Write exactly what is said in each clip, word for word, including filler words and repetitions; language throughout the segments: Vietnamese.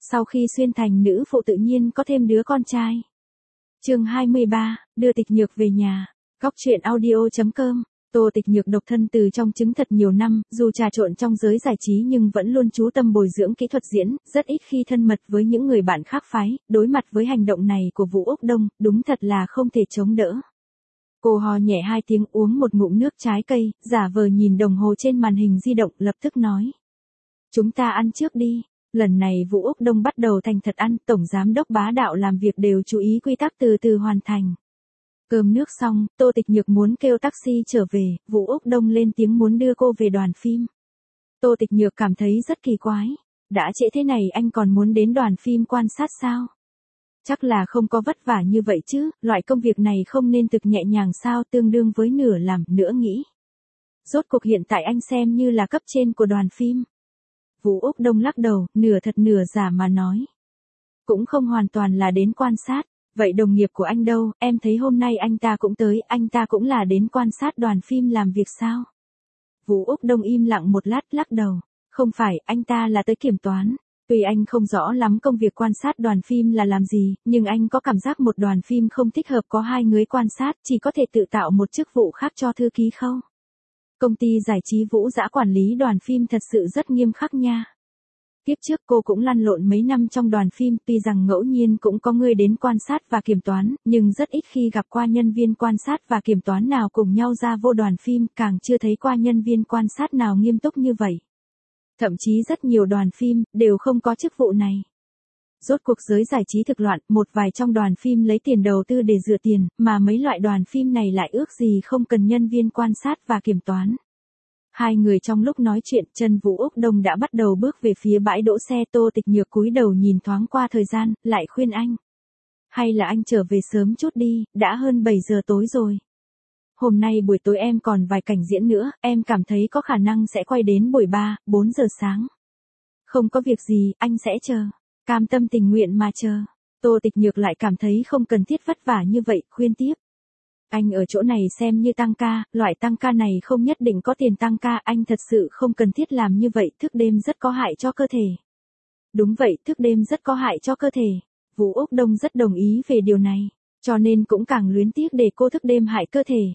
Sau khi xuyên thành nữ phụ tự nhiên có thêm đứa con trai. Chương hai mươi ba, đưa Tịch Nhược về nhà. Góc truyện audio chấm com. Tô Tịch Nhược độc thân từ trong trứng thật nhiều năm, dù trà trộn trong giới giải trí nhưng vẫn luôn chú tâm bồi dưỡng kỹ thuật diễn, rất ít khi thân mật với những người bạn khác phái, đối mặt với hành động này của Vũ Úc Đông, đúng thật là không thể chống đỡ. Cô hò nhẹ hai tiếng, uống một ngụm nước trái cây, giả vờ nhìn đồng hồ trên màn hình di động, lập tức nói. Chúng ta ăn trước đi. Lần này Vũ Úc Đông bắt đầu thành thật ăn, tổng giám đốc bá đạo làm việc đều chú ý quy tắc từ từ hoàn thành. Cơm nước xong, Tô Tịch Nhược muốn kêu taxi trở về, Vũ Úc Đông lên tiếng muốn đưa cô về đoàn phim. Tô Tịch Nhược cảm thấy rất kỳ quái. Đã trễ thế này anh còn muốn đến đoàn phim quan sát sao? Chắc là không có vất vả như vậy chứ, loại công việc này không nên thực nhẹ nhàng sao, tương đương với nửa làm, nữa nghĩ. Rốt cuộc hiện tại anh xem như là cấp trên của đoàn phim. Vũ Úc Đông lắc đầu, nửa thật nửa giả mà nói. Cũng không hoàn toàn là đến quan sát. Vậy đồng nghiệp của anh đâu, em thấy hôm nay anh ta cũng tới, anh ta cũng là đến quan sát đoàn phim làm việc sao? Vũ Úc Đông im lặng một lát, lắc đầu. Không phải, anh ta là tới kiểm toán. Tuy anh không rõ lắm công việc quan sát đoàn phim là làm gì, nhưng anh có cảm giác một đoàn phim không thích hợp có hai người quan sát, chỉ có thể tự tạo một chức vụ khác cho thư ký khâu. Công ty giải trí Vũ Dã quản lý đoàn phim thật sự rất nghiêm khắc nha. Tiếp trước cô cũng lăn lộn mấy năm trong đoàn phim, tuy rằng ngẫu nhiên cũng có người đến quan sát và kiểm toán, nhưng rất ít khi gặp qua nhân viên quan sát và kiểm toán nào cùng nhau ra vô đoàn phim, càng chưa thấy qua nhân viên quan sát nào nghiêm túc như vậy. Thậm chí rất nhiều đoàn phim, đều không có chức vụ này. Rốt cuộc giới giải trí thực loạn, một vài trong đoàn phim lấy tiền đầu tư để rửa tiền, mà mấy loại đoàn phim này lại ước gì không cần nhân viên quan sát và kiểm toán. Hai người trong lúc nói chuyện, chân Vũ Úc Đông đã bắt đầu bước về phía bãi đỗ xe. Tô Tịch Nhược cúi đầu nhìn thoáng qua thời gian, lại khuyên anh. Hay là anh trở về sớm chút đi, đã hơn bảy giờ tối rồi. Hôm nay buổi tối em còn vài cảnh diễn nữa, em cảm thấy có khả năng sẽ quay đến buổi ba, bốn giờ sáng. Không có việc gì, anh sẽ chờ. Cam tâm tình nguyện mà chờ. Tô Tịch Nhược lại cảm thấy không cần thiết vất vả như vậy, khuyên tiếp. Anh ở chỗ này xem như tăng ca, loại tăng ca này không nhất định có tiền tăng ca, anh thật sự không cần thiết làm như vậy, thức đêm rất có hại cho cơ thể. Đúng vậy, thức đêm rất có hại cho cơ thể. Vũ Úc Đông rất đồng ý về điều này, cho nên cũng càng luyến tiếc để cô thức đêm hại cơ thể.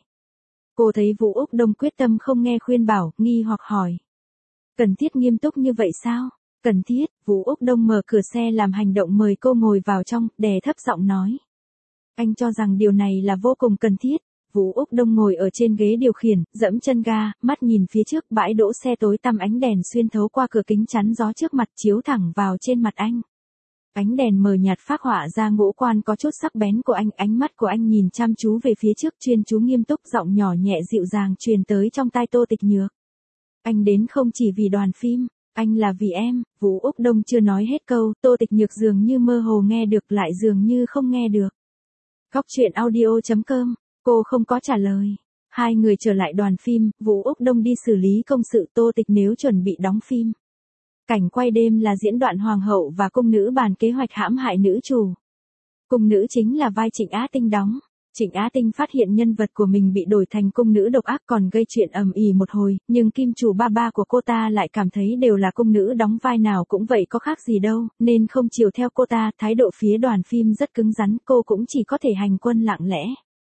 Cô thấy Vũ Úc Đông quyết tâm không nghe khuyên bảo, nghi hoặc hỏi. Cần thiết nghiêm túc như vậy sao? Cần thiết. Vũ Úc Đông mở cửa xe làm hành động mời cô ngồi vào trong, đè thấp giọng nói. Anh cho rằng điều này là vô cùng cần thiết. Vũ Úc Đông ngồi ở trên ghế điều khiển, dẫm chân ga, mắt nhìn phía trước, bãi đỗ xe tối tăm, ánh đèn xuyên thấu qua cửa kính chắn gió trước mặt chiếu thẳng vào trên mặt anh. Ánh đèn mờ nhạt phác họa ra ngũ quan có chút sắc bén của anh, ánh mắt của anh nhìn chăm chú về phía trước, chuyên chú nghiêm túc, giọng nhỏ nhẹ dịu dàng truyền tới trong tai Tô Tịch Nhược. Anh đến không chỉ vì đoàn phim, anh là vì em. Vũ Úc Đông chưa nói hết câu, Tô Tịch Nhược dường như mơ hồ nghe được, lại dường như không nghe được. Góc truyện audio chấm com, cô không có trả lời. Hai người trở lại đoàn phim, Vũ Úc Đông đi xử lý công sự, Tô Tịch nếu chuẩn bị đóng phim. Cảnh quay đêm là diễn đoạn hoàng hậu và cung nữ bàn kế hoạch hãm hại nữ chủ. Cung nữ chính là vai Trịnh Á Tinh đóng. Trịnh Á Tinh phát hiện nhân vật của mình bị đổi thành cung nữ độc ác còn gây chuyện ầm ĩ một hồi, nhưng kim chủ ba ba của cô ta lại cảm thấy đều là cung nữ đóng vai nào cũng vậy có khác gì đâu, nên không chiều theo cô ta, thái độ phía đoàn phim rất cứng rắn, cô cũng chỉ có thể hành quân lặng lẽ.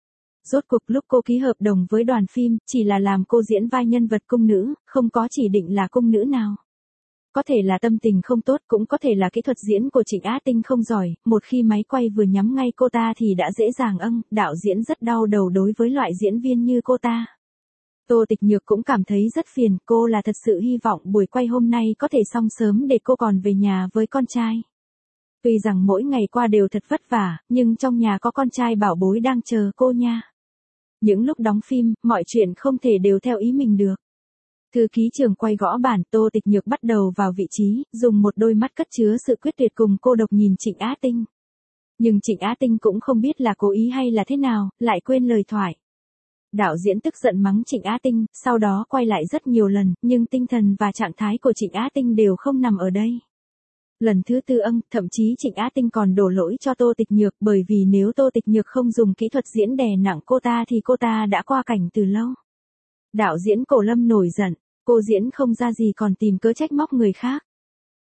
Rốt cuộc lúc cô ký hợp đồng với đoàn phim, chỉ là làm cô diễn vai nhân vật cung nữ, không có chỉ định là cung nữ nào. Có thể là tâm tình không tốt, cũng có thể là kỹ thuật diễn của Trịnh Á Tinh không giỏi, một khi máy quay vừa nhắm ngay cô ta thì đã dễ dàng âng, đạo diễn rất đau đầu đối với loại diễn viên như cô ta. Tô Tịch Nhược cũng cảm thấy rất phiền, cô là thật sự hy vọng buổi quay hôm nay có thể xong sớm để cô còn về nhà với con trai. Tuy rằng mỗi ngày qua đều thật vất vả, nhưng trong nhà có con trai bảo bối đang chờ cô nha. Những lúc đóng phim, mọi chuyện không thể đều theo ý mình được. Thư ký trưởng quay gõ bàn, Tô Tịch Nhược bắt đầu vào vị trí, dùng một đôi mắt cất chứa sự quyết tuyệt cùng cô độc nhìn Trịnh Á Tinh. Nhưng Trịnh Á Tinh cũng không biết là cố ý hay là thế nào, lại quên lời thoại. Đạo diễn tức giận mắng Trịnh Á Tinh, sau đó quay lại rất nhiều lần, nhưng tinh thần và trạng thái của Trịnh Á Tinh đều không nằm ở đây. Lần thứ tư âng, thậm chí Trịnh Á Tinh còn đổ lỗi cho Tô Tịch Nhược, bởi vì nếu Tô Tịch Nhược không dùng kỹ thuật diễn đè nặng cô ta thì cô ta đã qua cảnh từ lâu. Đạo diễn Cổ Lâm nổi giận, cô diễn không ra gì còn tìm cớ trách móc người khác.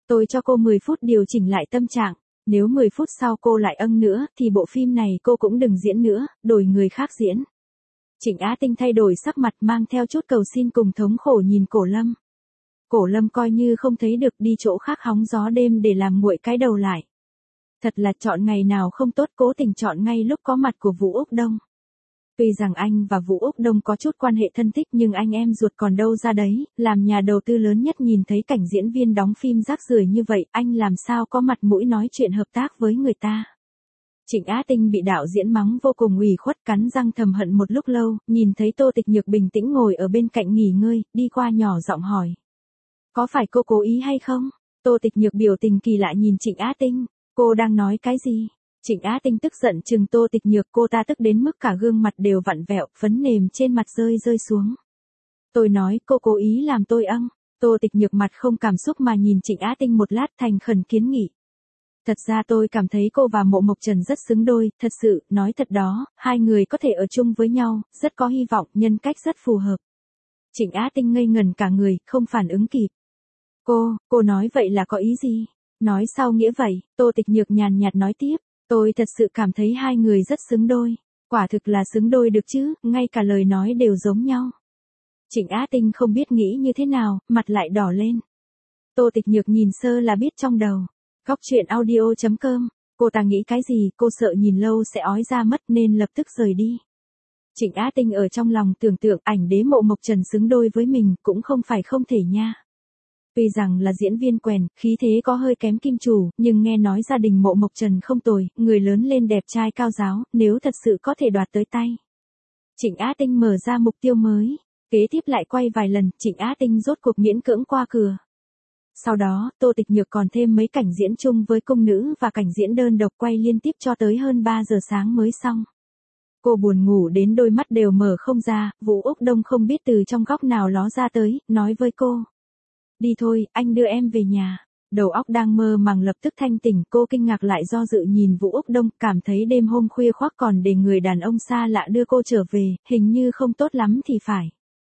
Tôi cho cô mười phút điều chỉnh lại tâm trạng, nếu mười phút sau cô lại âng nữa thì bộ phim này cô cũng đừng diễn nữa, đổi người khác diễn. Trịnh Á Tinh thay đổi sắc mặt mang theo chút cầu xin cùng thống khổ nhìn Cổ Lâm. Cổ Lâm coi như không thấy được đi chỗ khác hóng gió đêm để làm nguội cái đầu lại. Thật là chọn ngày nào không tốt cố tình chọn ngay lúc có mặt của Vũ Úc Đông. Tuy rằng anh và Vũ Úc Đông có chút quan hệ thân thích nhưng anh em ruột còn đâu ra đấy, làm nhà đầu tư lớn nhất nhìn thấy cảnh diễn viên đóng phim rác rưởi như vậy, anh làm sao có mặt mũi nói chuyện hợp tác với người ta. Trịnh Á Tinh bị đạo diễn mắng vô cùng ủy khuất cắn răng thầm hận một lúc lâu, nhìn thấy Tô Tịch Nhược bình tĩnh ngồi ở bên cạnh nghỉ ngơi, đi qua nhỏ giọng hỏi. Có phải cô cố ý hay không? Tô Tịch Nhược biểu tình kỳ lạ nhìn Trịnh Á Tinh, cô đang nói cái gì? Trịnh Á Tinh tức giận chừng Tô Tịch Nhược, cô ta tức đến mức cả gương mặt đều vặn vẹo, phấn nềm trên mặt rơi rơi xuống. Tôi nói cô cố ý làm tôi âng. Tô Tịch Nhược mặt không cảm xúc mà nhìn Trịnh Á Tinh một lát thành khẩn kiến nghị. Thật ra tôi cảm thấy cô và Mộ Mộc Trần rất xứng đôi, thật sự, nói thật đó, hai người có thể ở chung với nhau, rất có hy vọng, nhân cách rất phù hợp. Trịnh Á Tinh ngây ngần cả người, không phản ứng kịp. Cô, cô nói vậy là có ý gì? Nói sao nghĩa vậy? Tô Tịch Nhược nhàn nhạt nói tiếp. Tôi thật sự cảm thấy hai người rất xứng đôi. Quả thực là xứng đôi được chứ, ngay cả lời nói đều giống nhau. Trịnh Á Tinh không biết nghĩ như thế nào, mặt lại đỏ lên. Tô Tịch Nhược nhìn sơ là biết trong đầu. Góc truyện audio chấm com, cô ta nghĩ cái gì, cô sợ nhìn lâu sẽ ói ra mất nên lập tức rời đi. Trịnh Á Tinh ở trong lòng tưởng tượng ảnh đế Mộ Mộc Trần xứng đôi với mình cũng không phải không thể nha. Tuy rằng là diễn viên quèn, khí thế có hơi kém Kim Chủ, nhưng nghe nói gia đình Mộ Mộc Trần không tồi, người lớn lên đẹp trai cao giáo, nếu thật sự có thể đoạt tới tay. Trịnh Á Tinh mở ra mục tiêu mới, kế tiếp lại quay vài lần, Trịnh Á Tinh rốt cuộc miễn cưỡng qua cửa. Sau đó, Tô Tịch Nhược còn thêm mấy cảnh diễn chung với cung nữ và cảnh diễn đơn độc quay liên tiếp cho tới hơn ba giờ sáng mới xong. Cô buồn ngủ đến đôi mắt đều mở không ra, Vũ Úc Đông không biết từ trong góc nào ló ra tới, nói với cô. Đi thôi, anh đưa em về nhà. Đầu óc đang mơ màng lập tức thanh tỉnh, cô kinh ngạc lại do dự nhìn Vũ Úc Đông, cảm thấy đêm hôm khuya khoác còn để người đàn ông xa lạ đưa cô trở về, hình như không tốt lắm thì phải.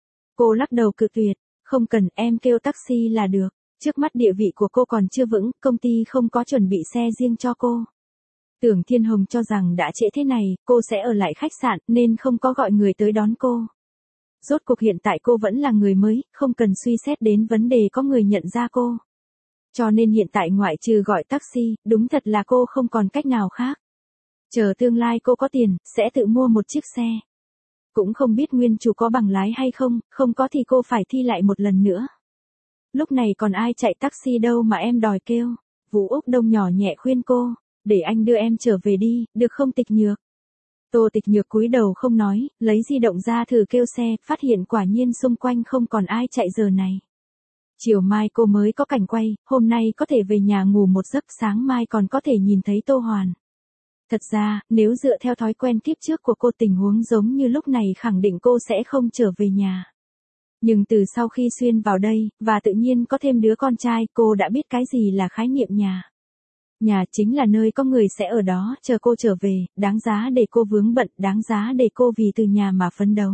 Cô lắc đầu cự tuyệt, không cần, em kêu taxi là được. Trước mắt địa vị của cô còn chưa vững, công ty không có chuẩn bị xe riêng cho cô. Tưởng Thiên Hồng cho rằng đã trễ thế này, cô sẽ ở lại khách sạn, nên không có gọi người tới đón cô. Rốt cuộc hiện tại cô vẫn là người mới, không cần suy xét đến vấn đề có người nhận ra cô. Cho nên hiện tại ngoại trừ gọi taxi, đúng thật là cô không còn cách nào khác. Chờ tương lai cô có tiền, sẽ tự mua một chiếc xe. Cũng không biết nguyên chủ có bằng lái hay không, không có thì cô phải thi lại một lần nữa. Lúc này còn ai chạy taxi đâu mà em đòi kêu. Vũ Úc Đông nhỏ nhẹ khuyên cô, để anh đưa em trở về đi, được không Tịch Nhược? Tô Tịch Nhược cúi đầu không nói, lấy di động ra thử kêu xe, phát hiện quả nhiên xung quanh không còn ai chạy giờ này. Chiều mai cô mới có cảnh quay, hôm nay có thể về nhà ngủ một giấc, sáng mai còn có thể nhìn thấy Tô Hoàn. Thật ra, nếu dựa theo thói quen kiếp trước của cô tình huống giống như lúc này khẳng định cô sẽ không trở về nhà. Nhưng từ sau khi xuyên vào đây, và tự nhiên có thêm đứa con trai, cô đã biết cái gì là khái niệm nhà. Nhà chính là nơi có người sẽ ở đó, chờ cô trở về, đáng giá để cô vướng bận, đáng giá để cô vì từ nhà mà phấn đấu.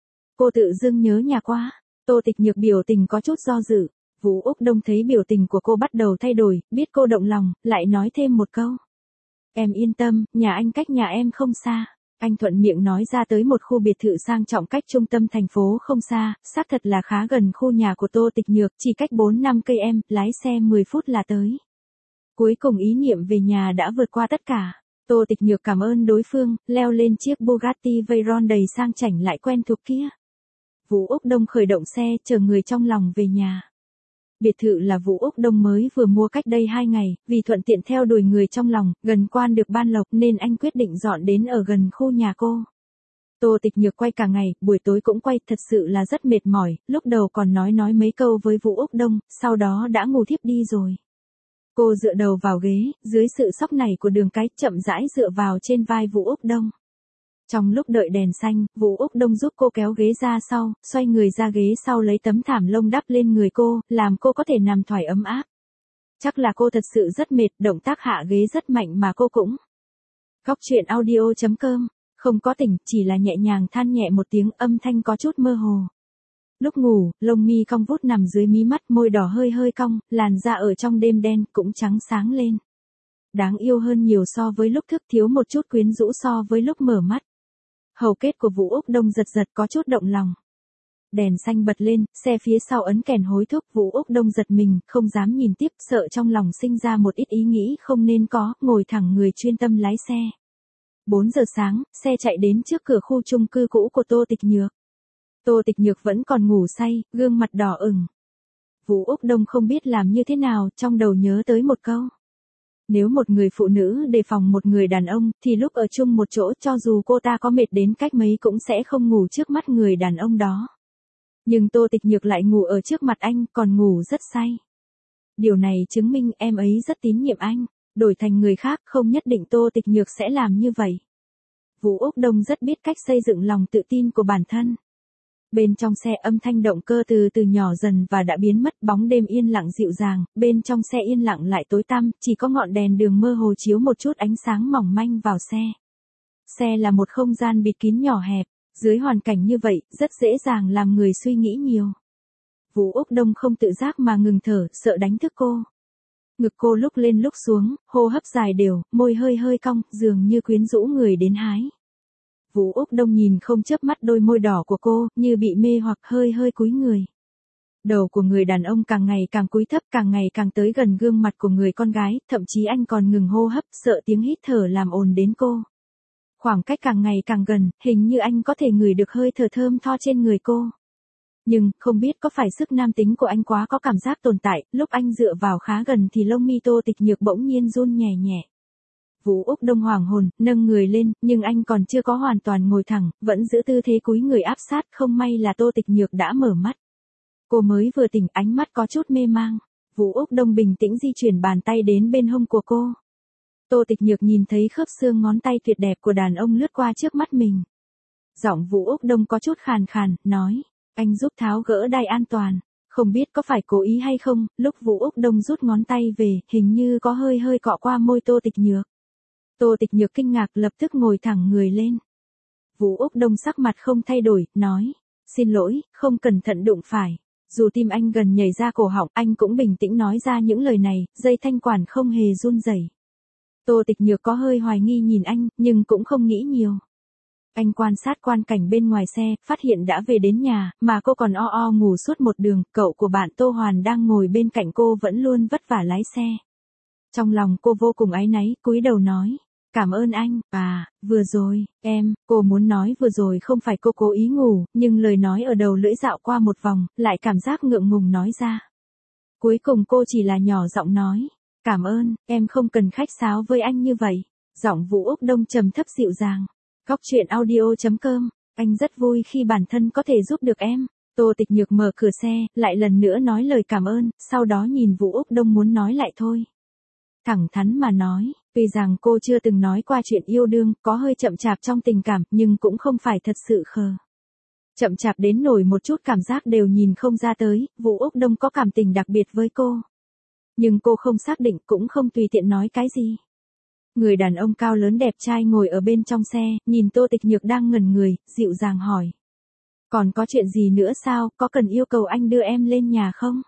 Cô tự dưng nhớ nhà quá. Tô Tịch Nhược biểu tình có chút do dự. Vũ Úc Đông thấy biểu tình của cô bắt đầu thay đổi, biết cô động lòng, lại nói thêm một câu. Em yên tâm, nhà anh cách nhà em không xa. Anh thuận miệng nói ra tới một khu biệt thự sang trọng cách trung tâm thành phố không xa, xác thật là khá gần khu nhà của Tô Tịch Nhược, chỉ cách bốn năm cây em, lái xe mười phút là tới. Cuối cùng ý niệm về nhà đã vượt qua tất cả. Tô Tịch Nhược cảm ơn đối phương, leo lên chiếc Bugatti Veyron đầy sang chảnh lại quen thuộc kia. Vũ Úc Đông khởi động xe, chờ người trong lòng về nhà. Biệt thự là Vũ Úc Đông mới vừa mua cách đây hai ngày, vì thuận tiện theo đuổi người trong lòng, gần quan được ban lộc nên anh quyết định dọn đến ở gần khu nhà cô. Tô Tịch Nhược quay cả ngày, buổi tối cũng quay, thật sự là rất mệt mỏi, lúc đầu còn nói nói mấy câu với Vũ Úc Đông, sau đó đã ngủ thiếp đi rồi. Cô dựa đầu vào ghế, dưới sự sóc nảy của Đường Cái, chậm rãi dựa vào trên vai Vũ Úc Đông. Trong lúc đợi đèn xanh, Vũ Úc Đông giúp cô kéo ghế ra sau, xoay người ra ghế sau lấy tấm thảm lông đắp lên người cô, làm cô có thể nằm thoải ấm áp. Chắc là cô thật sự rất mệt, động tác hạ ghế rất mạnh mà cô cũng. Góc truyện audio chấm com, không có tỉnh, chỉ là nhẹ nhàng than nhẹ một tiếng, âm thanh có chút mơ hồ. Lúc ngủ, lông mi cong vút nằm dưới mí mắt, môi đỏ hơi hơi cong, làn da ở trong đêm đen cũng trắng sáng lên. Đáng yêu hơn nhiều so với lúc thức, thiếu một chút quyến rũ so với lúc mở mắt. Hầu kết của Vũ Úc Đông giật giật có chút động lòng. Đèn xanh bật lên, xe phía sau ấn kèn hối thúc, Vũ Úc Đông giật mình, không dám nhìn tiếp, sợ trong lòng sinh ra một ít ý nghĩ không nên có, ngồi thẳng người chuyên tâm lái xe. bốn giờ sáng, xe chạy đến trước cửa khu chung cư cũ của Tô Tịch Nhược. Tô Tịch Nhược vẫn còn ngủ say, gương mặt đỏ ửng. Vũ Úc Đông không biết làm như thế nào, trong đầu nhớ tới một câu. Nếu một người phụ nữ đề phòng một người đàn ông, thì lúc ở chung một chỗ cho dù cô ta có mệt đến cách mấy cũng sẽ không ngủ trước mắt người đàn ông đó. Nhưng Tô Tịch Nhược lại ngủ ở trước mặt anh, còn ngủ rất say. Điều này chứng minh em ấy rất tín nhiệm anh, đổi thành người khác không nhất định Tô Tịch Nhược sẽ làm như vậy. Vũ Úc Đông rất biết cách xây dựng lòng tự tin của bản thân. Bên trong xe âm thanh động cơ từ từ nhỏ dần và đã biến mất, bóng đêm yên lặng dịu dàng, bên trong xe yên lặng lại tối tăm, chỉ có ngọn đèn đường mơ hồ chiếu một chút ánh sáng mỏng manh vào xe. Xe là một không gian bịt kín nhỏ hẹp, dưới hoàn cảnh như vậy, rất dễ dàng làm người suy nghĩ nhiều. Vũ Úc Đông không tự giác mà ngừng thở, sợ đánh thức cô. Ngực cô lúc lên lúc xuống, hô hấp dài đều, môi hơi hơi cong, dường như quyến rũ người đến hái. Vũ Úc Đông nhìn không chớp mắt đôi môi đỏ của cô, như bị mê hoặc hơi hơi cúi người. Đầu của người đàn ông càng ngày càng cúi thấp, càng ngày càng tới gần gương mặt của người con gái, thậm chí anh còn ngừng hô hấp, sợ tiếng hít thở làm ồn đến cô. Khoảng cách càng ngày càng gần, hình như anh có thể ngửi được hơi thở thơm tho trên người cô. Nhưng, không biết có phải sức nam tính của anh quá có cảm giác tồn tại, lúc anh dựa vào khá gần thì lông mi Tô Tịch Nhược bỗng nhiên run nhẹ nhẹ. Vũ Úc Đông hoảng hồn, nâng người lên, nhưng anh còn chưa có hoàn toàn ngồi thẳng, vẫn giữ tư thế cúi người áp sát, không may là Tô Tịch Nhược đã mở mắt. Cô mới vừa tỉnh, ánh mắt có chút mê mang. Vũ Úc Đông bình tĩnh di chuyển bàn tay đến bên hông của cô. Tô Tịch Nhược nhìn thấy khớp xương ngón tay tuyệt đẹp của đàn ông lướt qua trước mắt mình. Giọng Vũ Úc Đông có chút khàn khàn, nói, anh giúp tháo gỡ đai an toàn. Không biết có phải cố ý hay không, lúc Vũ Úc Đông rút ngón tay về, hình như có hơi hơi cọ qua môi Tô Tịch Nhược. Tô Tịch Nhược kinh ngạc lập tức ngồi thẳng người lên. Vũ Úc Đông sắc mặt không thay đổi, nói, xin lỗi, không cẩn thận đụng phải. Dù tim anh gần nhảy ra cổ họng, anh cũng bình tĩnh nói ra những lời này, dây thanh quản không hề run rẩy. Tô Tịch Nhược có hơi hoài nghi nhìn anh, nhưng cũng không nghĩ nhiều. Anh quan sát quan cảnh bên ngoài xe, phát hiện đã về đến nhà, mà cô còn o o ngủ suốt một đường, cậu của bạn Tô Hoàn đang ngồi bên cạnh cô vẫn luôn vất vả lái xe. Trong lòng cô vô cùng áy náy, cúi đầu nói, cảm ơn anh, à, vừa rồi, em, cô muốn nói vừa rồi không phải cô cố ý ngủ, nhưng lời nói ở đầu lưỡi dạo qua một vòng, lại cảm giác ngượng ngùng nói ra. Cuối cùng cô chỉ là nhỏ giọng nói, cảm ơn, em không cần khách sáo với anh như vậy. Giọng Vũ Úc Đông trầm thấp dịu dàng. Góc truyện audio chấm com, anh rất vui khi bản thân có thể giúp được em. Tô Tịch Nhược mở cửa xe, lại lần nữa nói lời cảm ơn, sau đó nhìn Vũ Úc Đông muốn nói lại thôi. Thẳng thắn mà nói, tuy rằng cô chưa từng nói qua chuyện yêu đương, có hơi chậm chạp trong tình cảm, nhưng cũng không phải thật sự khờ. Chậm chạp đến nổi một chút cảm giác đều nhìn không ra tới, Vũ Úc Đông có cảm tình đặc biệt với cô. Nhưng cô không xác định, cũng không tùy tiện nói cái gì. Người đàn ông cao lớn đẹp trai ngồi ở bên trong xe, nhìn Tô Tịch Nhược đang ngẩn người, dịu dàng hỏi. Còn có chuyện gì nữa sao, có cần yêu cầu anh đưa em lên nhà không?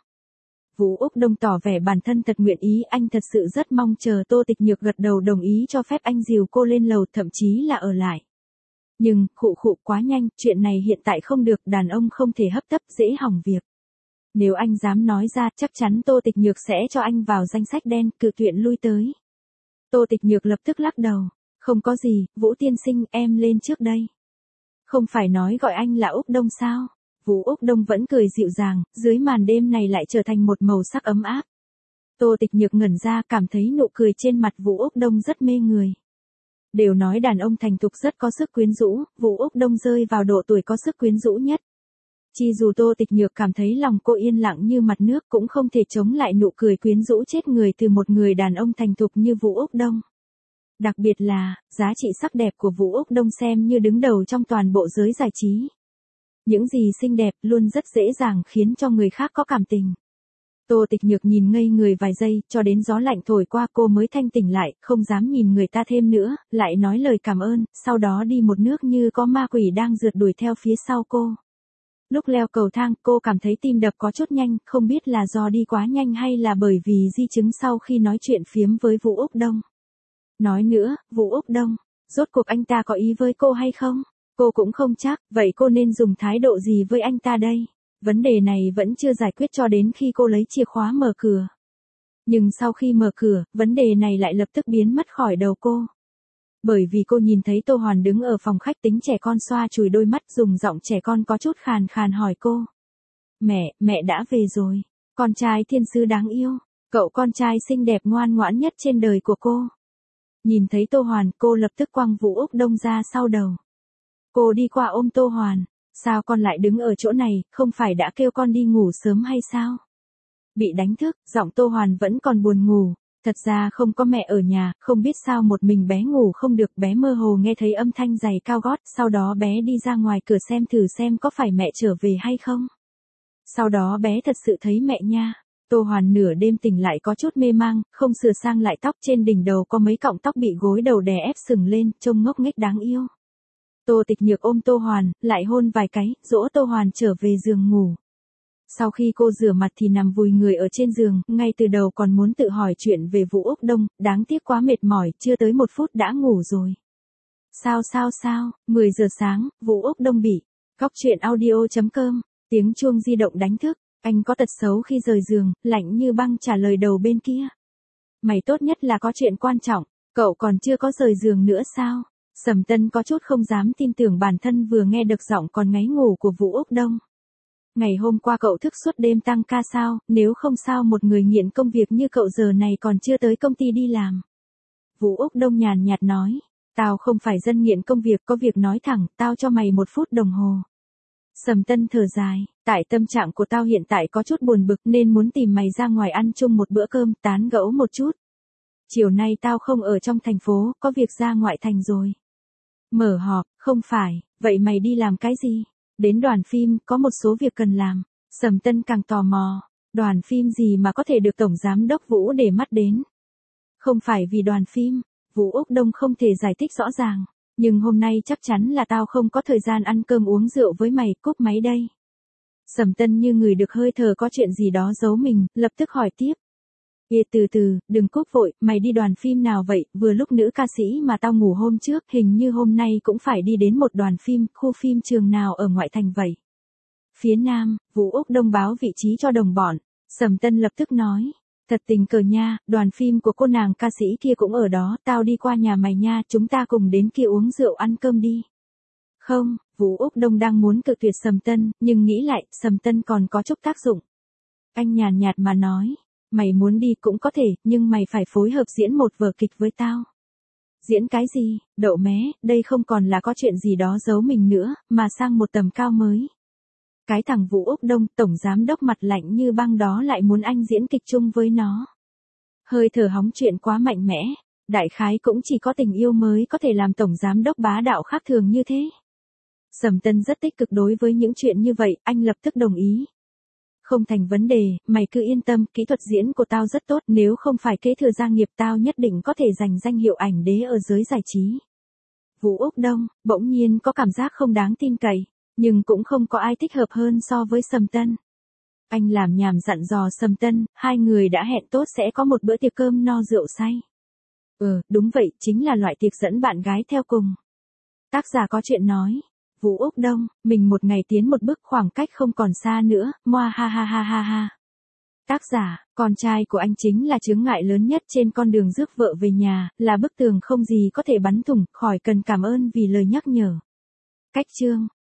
Vũ Úc Đông tỏ vẻ bản thân thật nguyện ý, anh thật sự rất mong chờ Tô Tịch Nhược gật đầu đồng ý cho phép anh dìu cô lên lầu, thậm chí là ở lại. Nhưng, khụ khụ quá nhanh, chuyện này hiện tại không được, đàn ông không thể hấp tấp, dễ hỏng việc. Nếu anh dám nói ra, chắc chắn Tô Tịch Nhược sẽ cho anh vào danh sách đen, cự tuyệt lui tới. Tô Tịch Nhược lập tức lắc đầu. Không có gì, Vũ tiên sinh, em lên trước đây. Không phải nói gọi anh là Úc Đông sao? Vũ Úc Đông vẫn cười dịu dàng, dưới màn đêm này lại trở thành một màu sắc ấm áp. Tô Tịch Nhược ngẩn ra, cảm thấy nụ cười trên mặt Vũ Úc Đông rất mê người. Đều nói đàn ông thành thục rất có sức quyến rũ, Vũ Úc Đông rơi vào độ tuổi có sức quyến rũ nhất. Chi dù Tô Tịch Nhược cảm thấy lòng cô yên lặng như mặt nước cũng không thể chống lại nụ cười quyến rũ chết người từ một người đàn ông thành thục như Vũ Úc Đông. Đặc biệt là, giá trị sắc đẹp của Vũ Úc Đông xem như đứng đầu trong toàn bộ giới giải trí. Những gì xinh đẹp luôn rất dễ dàng khiến cho người khác có cảm tình. Tô Tịch Nhược nhìn ngây người vài giây, cho đến gió lạnh thổi qua cô mới thanh tỉnh lại, không dám nhìn người ta thêm nữa, lại nói lời cảm ơn, sau đó đi một nước như có ma quỷ đang rượt đuổi theo phía sau cô. Lúc leo cầu thang, cô cảm thấy tim đập có chút nhanh, không biết là do đi quá nhanh hay là bởi vì di chứng sau khi nói chuyện phiếm với Vũ Úc Đông. Nói nữa, Vũ Úc Đông, rốt cuộc anh ta có ý với cô hay không? Cô cũng không chắc, vậy cô nên dùng thái độ gì với anh ta đây? Vấn đề này vẫn chưa giải quyết cho đến khi cô lấy chìa khóa mở cửa. Nhưng sau khi mở cửa, vấn đề này lại lập tức biến mất khỏi đầu cô. Bởi vì cô nhìn thấy Tô Hoàn đứng ở phòng khách tính trẻ con xoa chùi đôi mắt dùng giọng trẻ con có chút khàn khàn hỏi cô. Mẹ, mẹ đã về rồi. Con trai thiên sứ đáng yêu. Cậu con trai xinh đẹp ngoan ngoãn nhất trên đời của cô. Nhìn thấy Tô Hoàn, cô lập tức quăng Vũ Úc Đông ra sau đầu. Cô đi qua ôm Tô Hoàn. Sao con lại đứng ở chỗ này, không phải đã kêu con đi ngủ sớm hay sao? Bị đánh thức, giọng Tô Hoàn vẫn còn buồn ngủ. Thật ra không có mẹ ở nhà, không biết sao một mình bé ngủ không được, bé mơ hồ nghe thấy âm thanh giày cao gót, sau đó bé đi ra ngoài cửa xem thử xem có phải mẹ trở về hay không. Sau đó bé thật sự thấy mẹ nha. Tô Hoàn nửa đêm tỉnh lại có chút mê mang, không sửa sang lại tóc, trên đỉnh đầu có mấy cọng tóc bị gối đầu đè ép sừng lên, trông ngốc nghếch đáng yêu. Tô Tịch Nhược ôm Tô Hoàn, lại hôn vài cái, dỗ Tô Hoàn trở về giường ngủ. Sau khi cô rửa mặt thì nằm vùi người ở trên giường, ngay từ đầu còn muốn tự hỏi chuyện về Vũ Úc Đông, đáng tiếc quá mệt mỏi, chưa tới một phút đã ngủ rồi. Sao sao sao, mười giờ sáng, Vũ Úc Đông bị. Góc truyện audio chấm com, tiếng chuông di động đánh thức, anh có tật xấu khi rời giường, lạnh như băng trả lời đầu bên kia. Mày tốt nhất là có chuyện quan trọng, cậu còn chưa có rời giường nữa sao? Sầm Tân có chút không dám tin tưởng bản thân vừa nghe được giọng còn ngáy ngủ của Vũ Úc Đông. Ngày hôm qua cậu thức suốt đêm tăng ca sao, nếu không sao một người nghiện công việc như cậu giờ này còn chưa tới công ty đi làm. Vũ Úc Đông nhàn nhạt nói, tao không phải dân nghiện công việc, có việc nói thẳng, tao cho mày một phút đồng hồ. Sầm Tân thở dài, tại tâm trạng của tao hiện tại có chút buồn bực nên muốn tìm mày ra ngoài ăn chung một bữa cơm, tán gẫu một chút. Chiều nay tao không ở trong thành phố, có việc ra ngoại thành rồi. Mở họp, không phải, vậy mày đi làm cái gì? Đến đoàn phim, có một số việc cần làm. Sầm Tân càng tò mò, đoàn phim gì mà có thể được Tổng Giám Đốc Vũ để mắt đến? Không phải vì đoàn phim, Vũ Úc Đông không thể giải thích rõ ràng. Nhưng hôm nay chắc chắn là tao không có thời gian ăn cơm uống rượu với mày, cúp máy đây. Sầm Tân như người được hơi thở có chuyện gì đó giấu mình, lập tức hỏi tiếp. Ê từ từ, đừng cúp vội, mày đi đoàn phim nào vậy, vừa lúc nữ ca sĩ mà tao ngủ hôm trước, hình như hôm nay cũng phải đi đến một đoàn phim, khu phim trường nào ở ngoại thành vậy. Phía Nam, Vũ Úc Đông báo vị trí cho đồng bọn, Sầm Tân lập tức nói, thật tình cờ nha, đoàn phim của cô nàng ca sĩ kia cũng ở đó, tao đi qua nhà mày nha, chúng ta cùng đến kia uống rượu ăn cơm đi. Không, Vũ Úc Đông đang muốn cự tuyệt Sầm Tân, nhưng nghĩ lại, Sầm Tân còn có chút tác dụng. Anh nhàn nhạt mà nói. Mày muốn đi cũng có thể, nhưng mày phải phối hợp diễn một vở kịch với tao. Diễn cái gì, đậu mé, đây không còn là có chuyện gì đó giấu mình nữa, mà sang một tầm cao mới. Cái thằng Vũ Úc Đông, Tổng Giám Đốc mặt lạnh như băng đó lại muốn anh diễn kịch chung với nó. Hơi thở hóng chuyện quá mạnh mẽ, đại khái cũng chỉ có tình yêu mới có thể làm Tổng Giám Đốc bá đạo khác thường như thế. Sầm Tân rất tích cực đối với những chuyện như vậy, anh lập tức đồng ý. Không thành vấn đề, mày cứ yên tâm, kỹ thuật diễn của tao rất tốt, nếu không phải kế thừa gia nghiệp tao nhất định có thể giành danh hiệu ảnh đế ở giới giải trí. Vũ Úc Đông, bỗng nhiên có cảm giác không đáng tin cậy, nhưng cũng không có ai thích hợp hơn so với Sầm Tân. Anh làm nhảm dặn dò Sầm Tân, hai người đã hẹn tốt sẽ có một bữa tiệc cơm no rượu say. Ừ, đúng vậy, chính là loại tiệc dẫn bạn gái theo cùng. Tác giả có chuyện nói. Vũ Úc Đông, mình một ngày tiến một bước, khoảng cách không còn xa nữa, moa ha ha ha ha ha. Tác giả, con trai của anh chính là chướng ngại lớn nhất trên con đường rước vợ về nhà, là bức tường không gì có thể bắn thủng, khỏi cần cảm ơn vì lời nhắc nhở. Cách chương.